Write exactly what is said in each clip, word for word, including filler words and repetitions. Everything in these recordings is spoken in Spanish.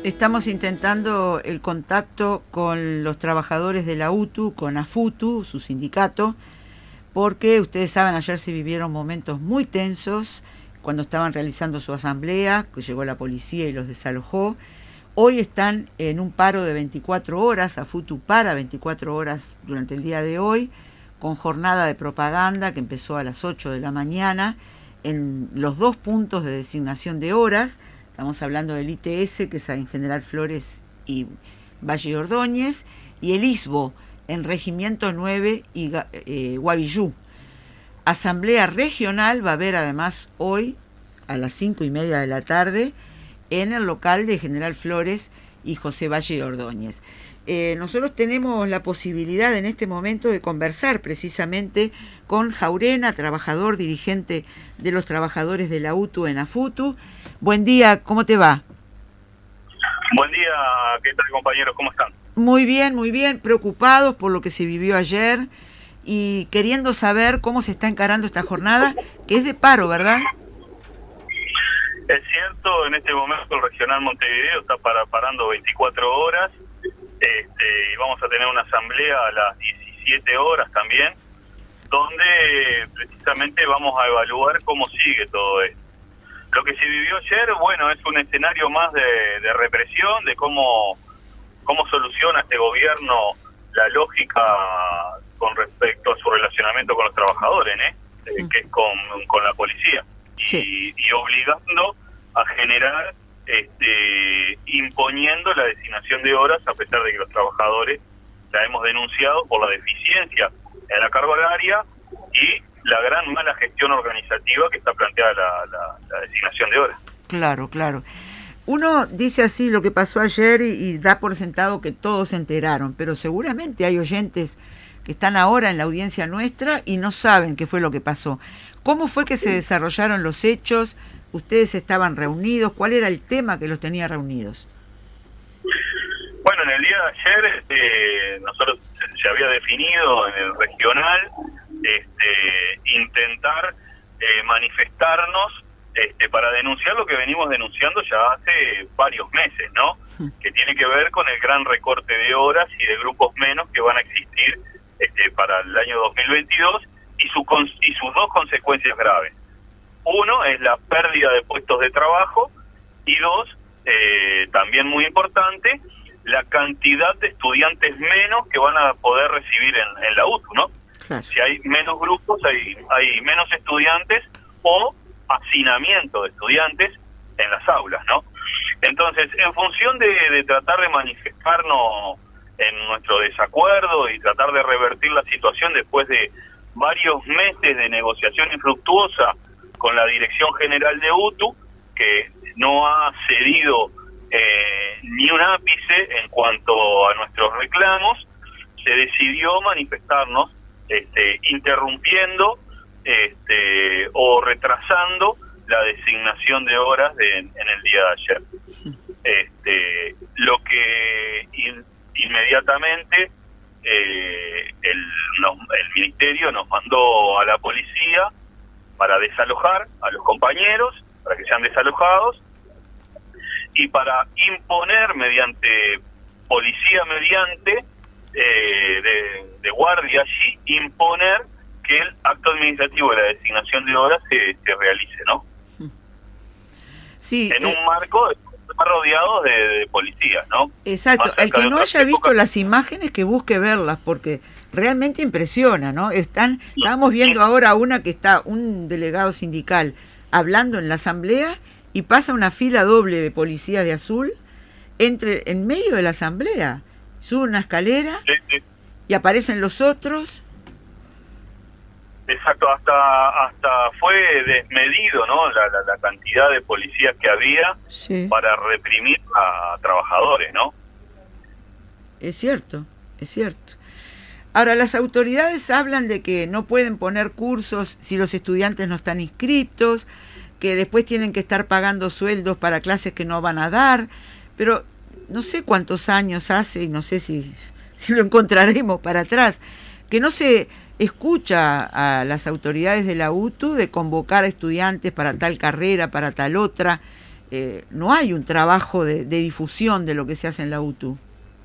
Estamos intentando el contacto con los trabajadores de la U T U, con AFUTU, su sindicato, porque ustedes saben, ayer se vivieron momentos muy tensos cuando estaban realizando su asamblea, que llegó la policía y los desalojó. Hoy están en un paro de veinticuatro horas, AFUTU para veinticuatro horas durante el día de hoy, con jornada de propaganda que empezó a las ocho de la mañana en los dos puntos de designación de horas. Estamos hablando del I T S, que es en General Flores y Valle Ordóñez, y el I S B O en Regimiento nueve y eh, Guavillú. Asamblea regional va a haber además hoy a las cinco y media de la tarde en el local de General Flores y José Valle Ordóñez. Eh, nosotros tenemos la posibilidad en este momento de conversar precisamente con Jaurena, trabajador, dirigente de los trabajadores de la U T U en AFUTU. Buen día, ¿cómo te va? Buen día, ¿qué tal, compañeros? ¿Cómo están? Muy bien, muy bien, preocupados por lo que se vivió ayer y queriendo saber cómo se está encarando esta jornada, que es de paro, ¿verdad? Es cierto, en este momento el Regional Montevideo está para, parando veinticuatro horas, este, y vamos a tener una asamblea a las diecisiete horas también, donde precisamente vamos a evaluar cómo sigue todo esto. Lo que se vivió ayer, bueno, es un escenario más de, de represión, de cómo, cómo soluciona este gobierno la lógica con respecto a su relacionamiento con los trabajadores, ¿eh? Eh, que es con, con la policía. Sí. Y, y obligando a generar, este, imponiendo la designación de horas, a pesar de que los trabajadores la hemos denunciado por la deficiencia en la carga horaria y la gran mala gestión organizativa que está planteada la, la, la designación de horas. Claro, claro. Uno dice así lo que pasó ayer y, y da por sentado que todos se enteraron, pero seguramente hay oyentes que están ahora en la audiencia nuestra y no saben qué fue lo que pasó. ¿Cómo fue que se desarrollaron los hechos? ¿Ustedes estaban reunidos? ¿Cuál era el tema que los tenía reunidos? Bueno, en el día de ayer este, nosotros se había definido en el regional este, intentar eh, manifestarnos este, para denunciar lo que venimos denunciando ya hace varios meses, ¿no? Que tiene que ver con el gran recorte de horas y de grupos menos que van a existir este, para el año dos mil veintidós y, su, y sus dos consecuencias graves. Uno es la pérdida de puestos de trabajo y dos, eh, también muy importante, la cantidad de estudiantes menos que van a poder recibir en, en la U T U, ¿no? Claro. Si hay menos grupos, hay, hay menos estudiantes o hacinamiento de estudiantes en las aulas, ¿no? Entonces, en función de, de tratar de manifestarnos en nuestro desacuerdo y tratar de revertir la situación después de varios meses de negociación infructuosa con la Dirección General de U T U, que no ha cedido eh, ni un ápice en cuanto a nuestros reclamos, se decidió manifestarnos este, interrumpiendo este, o retrasando la designación de horas de, en el día de ayer. Este, lo que in, inmediatamente eh, el, nos, el Ministerio nos mandó a la policía para desalojar a los compañeros, para que sean desalojados, y para imponer mediante policía mediante eh, de, de guardia allí, imponer que el acto administrativo de la designación de horas se, se realice, ¿no? Sí. En eh, un marco rodeado de, de policías, ¿no? Exacto. El que no haya visto las imágenes, que busque verlas, porque realmente impresiona, ¿no? Están, estamos viendo ahora una que está un delegado sindical hablando en la asamblea y pasa una fila doble de policías de azul entre en medio de la asamblea. Sube una escalera sí, sí. y aparecen los otros. Exacto, hasta hasta fue desmedido, ¿no? La, la, la cantidad de policías que había sí. para reprimir a trabajadores, ¿no? Es cierto, es cierto. Ahora, las autoridades hablan de que no pueden poner cursos si los estudiantes no están inscriptos, que después tienen que estar pagando sueldos para clases que no van a dar, pero no sé cuántos años hace, y no sé si, si lo encontraremos para atrás, que no se escucha a las autoridades de la U T U de convocar a estudiantes para tal carrera, para tal otra, eh, no hay un trabajo de, de difusión de lo que se hace en la U T U.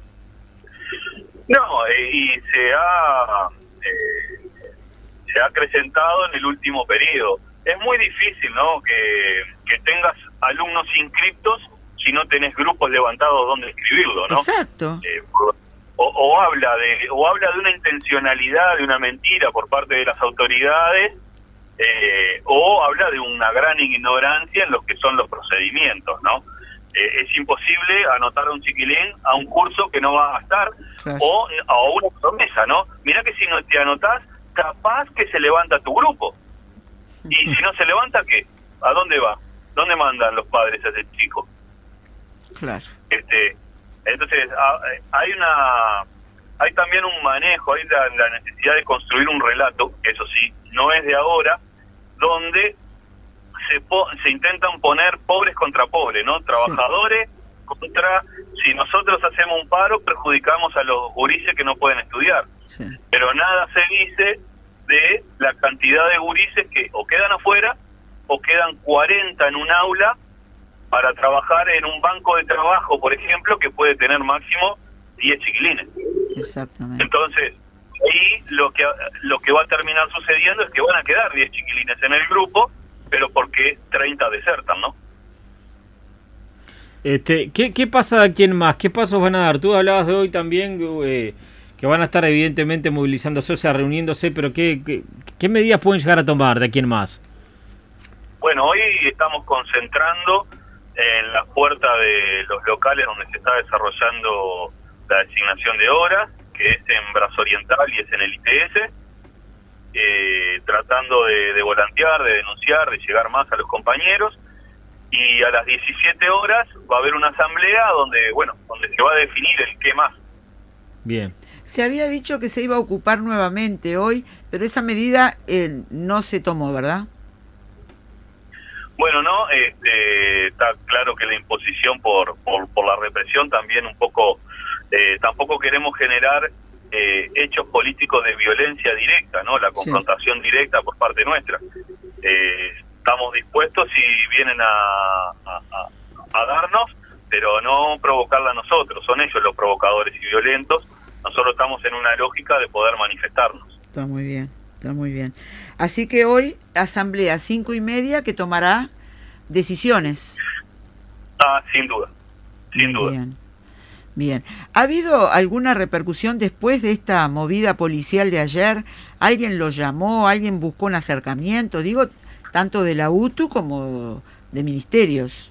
No, eh, y se ha eh, se ha acrecentado en el último periodo. Es muy difícil, ¿no?, que, que tengas alumnos inscriptos si no tenés grupos levantados donde escribirlo, ¿no? Exacto. Eh, o, o habla de o habla de una intencionalidad, de una mentira por parte de las autoridades, eh, o habla de una gran ignorancia en lo que son los procedimientos, ¿no? Eh, es imposible anotar a un chiquilín a un curso que no va a estar, claro, o a una promesa, ¿no? Mirá que si no te anotás, capaz que se levanta tu grupo. Y si no se levanta, ¿qué? ¿A dónde va? ¿Dónde mandan los padres a ese chico? Claro. Este, entonces, hay una hay también un manejo, hay la, la necesidad de construir un relato, que eso sí, no es de ahora, donde se po se intentan poner pobres contra pobres, ¿no? Trabajadores sí. contra, si nosotros hacemos un paro, perjudicamos a los gurises que no pueden estudiar. Sí. Pero nada se dice de la cantidad de gurises que o quedan afuera o quedan cuarenta en un aula para trabajar en un banco de trabajo, por ejemplo, que puede tener máximo diez chiquilines. Exactamente. Entonces, ahí lo que lo que va a terminar sucediendo es que van a quedar diez chiquilines en el grupo, pero porque treinta desertan, ¿no? Este, ¿qué, ¿Qué pasa de quién más? ¿Qué pasos van a dar? Tú hablabas de hoy también eh, que van a estar evidentemente movilizándose, o sea, reuniéndose, pero ¿qué, qué, ¿qué medidas pueden llegar a tomar de quién más? Bueno, hoy estamos concentrando en la puerta de los locales donde se está desarrollando la designación de horas, que es en Brazo Oriental y es en el I T S, eh, tratando de, de volantear, de denunciar, de llegar más a los compañeros, y a las diecisiete horas va a haber una asamblea donde, bueno, donde se va a definir el qué más. Bien. Se había dicho que se iba a ocupar nuevamente hoy, pero esa medida eh, no se tomó, ¿verdad? Bueno, no, este, está claro que la imposición por, por, por la represión también un poco, eh, tampoco queremos generar eh, hechos políticos de violencia directa, ¿no? La confrontación sí. directa por parte nuestra. Eh, estamos dispuestos si vienen a, a, a, a darnos, pero no provocarla a nosotros, son ellos los provocadores y violentos. Nosotros estamos en una lógica de poder manifestarnos. Está muy bien, está muy bien. Así que hoy, asamblea cinco y media, que tomará decisiones. Ah, sin duda, sin duda. Bien, bien. ¿Ha habido alguna repercusión después de esta movida policial de ayer? ¿Alguien lo llamó? ¿Alguien buscó un acercamiento? Digo, tanto de la U T U como de ministerios.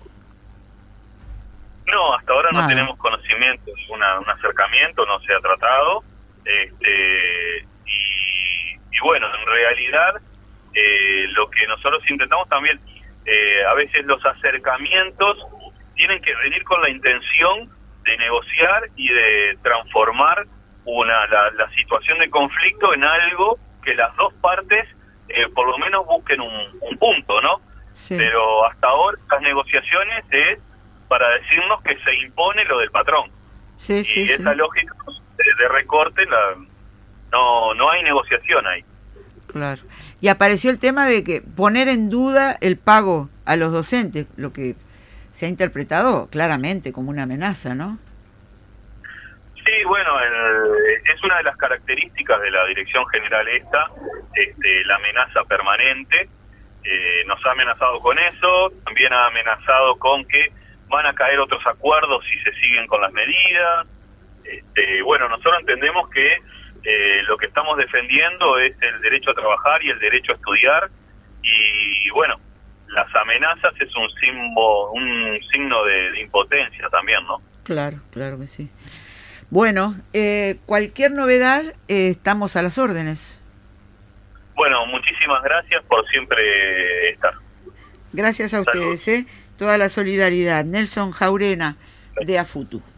No, hasta ahora Nada. no tenemos conocimiento de una, un acercamiento, no se ha tratado. Este, y, y bueno, en realidad, eh, lo que nosotros intentamos también, eh, a veces los acercamientos tienen que venir con la intención de negociar y de transformar una la, la situación de conflicto en algo que las dos partes eh, por lo menos busquen un, un punto, ¿no? Sí. Pero hasta ahora las negociaciones es para decirnos que se impone lo del patrón. Sí, y sí, esa sí. lógica de, de recorte, la, no no hay negociación ahí. Claro. Y apareció el tema de que poner en duda el pago a los docentes, lo que se ha interpretado claramente como una amenaza, ¿no? Sí, bueno, el, es una de las características de la Dirección General esta, este, la amenaza permanente. Eh, nos ha amenazado con eso, también ha amenazado con que van a caer otros acuerdos si se siguen con las medidas. Este, bueno, nosotros entendemos que eh, lo que estamos defendiendo es el derecho a trabajar y el derecho a estudiar, y bueno, las amenazas es un símbolo, un signo de, de impotencia también, ¿no? Claro, claro que sí. Bueno, eh, cualquier novedad, eh, estamos a las órdenes. Bueno, muchísimas gracias por siempre estar. Gracias a ustedes, ¿eh? Toda la solidaridad. Nelson Jaurena, de AFUTU.